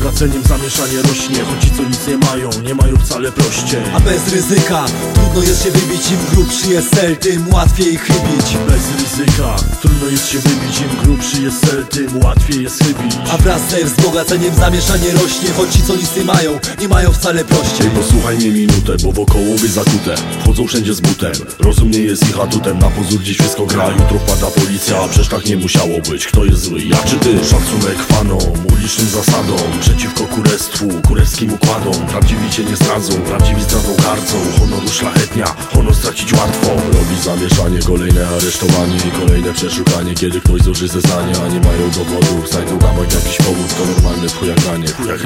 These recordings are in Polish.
wzbogaceniem zamieszanie rośnie, choć ci co nic nie mają wcale prościej. A bez ryzyka trudno jest się wybić, im grubszy jest cel, tym łatwiej chybić. Bez ryzyka trudno jest się wybić, im grubszy jest cel, tym łatwiej jest chybić. A wraz ze wzbogaceniem zamieszanie rośnie, choć ci co nic nie mają wcale prościej. Posłuchaj mnie minutę, bo wokoło by zakute. Wchodzą wszędzie z butem, rozum nie jest ich atutem. Na pozór dziś wszystko gra, jutro wpada policja, a przecież tak nie musiało być. Kto jest zły, ja czy ty? Szacunek fanom, ulicznym zasadom, przeciwko kurestwu, kurewskim układom. Prawdziwi cię nie zdradzą, prawdziwi zdradzą gardzą. Honoru szlachetnia, honor stracić łatwo. Robi zamieszanie, kolejne aresztowanie i kolejne przeszukanie. Kiedy ktoś złoży zeznania, a nie mają dowodów, znajdą tam jakiś powód, to normalne chujagranie.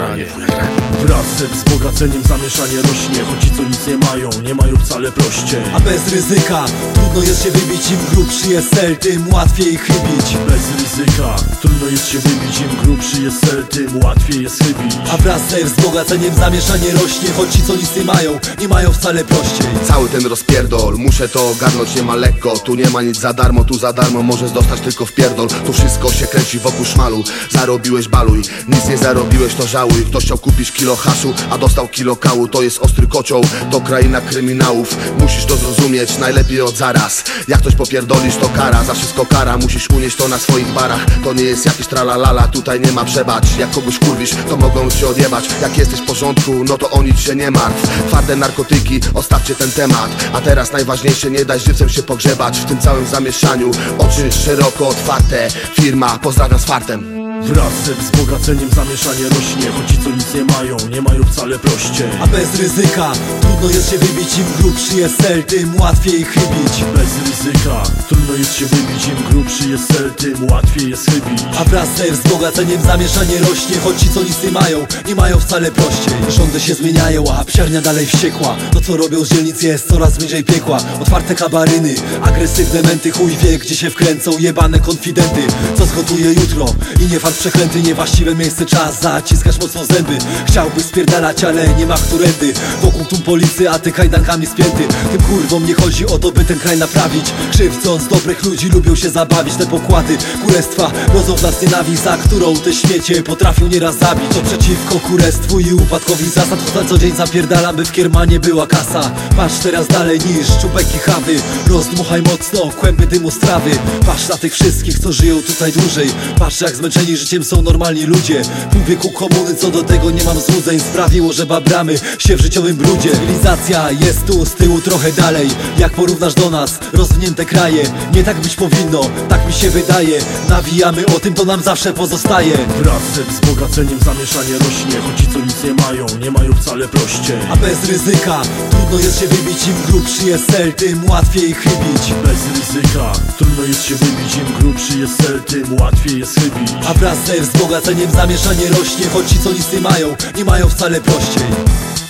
Wraz ze wzbogaceniem zamieszanie rośnie, choć ci co nic nie mają wcale prościej. A bez ryzyka trudno jest się wybić, im grubszy jest cel, tym łatwiej chybić. Bez ryzyka trudno jest się wybić, im grubszy jest cel, tym łatwiej jest chybić. A wraz ze wzbogaceniem zamieszanie rośnie, choć ci co nic nie mają wcale prościej. Cały ten rozpierdol, muszę to ogarnąć, nie ma lekko. Tu nie ma nic za darmo, tu za darmo możesz dostać tylko w pierdol. Tu wszystko się kręci wokół szmalu. Zarobiłeś baluj, nic nie zarobiłeś to żałuj. Ktoś chciał kupić kilo haszu, a dostał kilo kału. To jest ostry kocioł, to kraina kryminałów. Musisz to zrozumieć, najlepiej od zaraz. Jak ktoś popierdolisz to kara, za wszystko kara. Musisz unieść to na swoich barach. To nie jest jakiś tralalala, tutaj nie ma przebacz. Jak kogoś kurwisz, to mogą cię odjebać. Jak jesteś w porządku, no to o nic się nie martw. Twarde narkotyki, ostawcie ten temat. A teraz najważniejsze, nie daj żywcem się pogrzebać. W tym całym zamieszaniu, oczy szeroko otwarte. Firma, pozdrawiam z fartem. Wraz ze wzbogaceniem zamieszanie rośnie, choć ci co nic nie mają wcale prościej. A bez ryzyka trudno jest się wybić, im grubszy jest cel, tym łatwiej chybić. Bez ryzyka trudno jest się wybić, im grubszy jest cel, tym łatwiej jest chybić. A wraz ze wzbogaceniem zamieszanie rośnie, choć ci co nic nie mają wcale prościej. Rządy się zmieniają, a psiarnia dalej wściekła. To co robią z dzielnic jest coraz bliżej piekła. Otwarte kabaryny, agresywne menty, chuj wie gdzie się wkręcą jebane konfidenty. Co zgotuje jutro i nie fart przeklęty, niewłaściwe miejsce, czas zaciskasz mocno zęby. Chciałbyś spierdalać, ale nie ma którędy. Wokół tłum policy, a ty kajdankami spięty. Tym kurwom nie chodzi o to, by ten kraj naprawić. Krzywdząc dobrych ludzi, lubią się zabawić. Te pokłady kurestwa rodzą w nas nienawiść, za którą te śmiecie potrafią nieraz zabić. To przeciwko kurestwu i upadkowi zasad. Choć na co dzień zapierdalam, by w kiermanie była kasa. Patrz teraz dalej niż czubek i chawy. Rozdmuchaj mocno kłęby dymu z trawy. Patrz na tych wszystkich, co żyją tutaj dłużej. Patrz jak zmęczeni życiem są normalni ludzie. Pół wieku komuny, co do tego nie mam złudzeń. Sprawiło, że babramy się w życiowym brudzie. Cywilizacja jest tu z tyłu trochę dalej. Jak porównasz do nas, rozwinięte kraje. Nie tak być powinno, tak mi się wydaje. Nawijamy o tym, to nam zawsze pozostaje. Wraz ze wzbogaceniem zamieszanie rośnie, choć ci co nic nie mają wcale prościej. A bez ryzyka trudno jest się wybić, im grubszy jest cel, tym łatwiej chybić. Bez ryzyka trudno jest się wybić, im grubszy jest cel, tym łatwiej jest chybić. A wraz ze wzbogaceniem zamieszanie rośnie, choć ci co nic nie mają wcale prościej.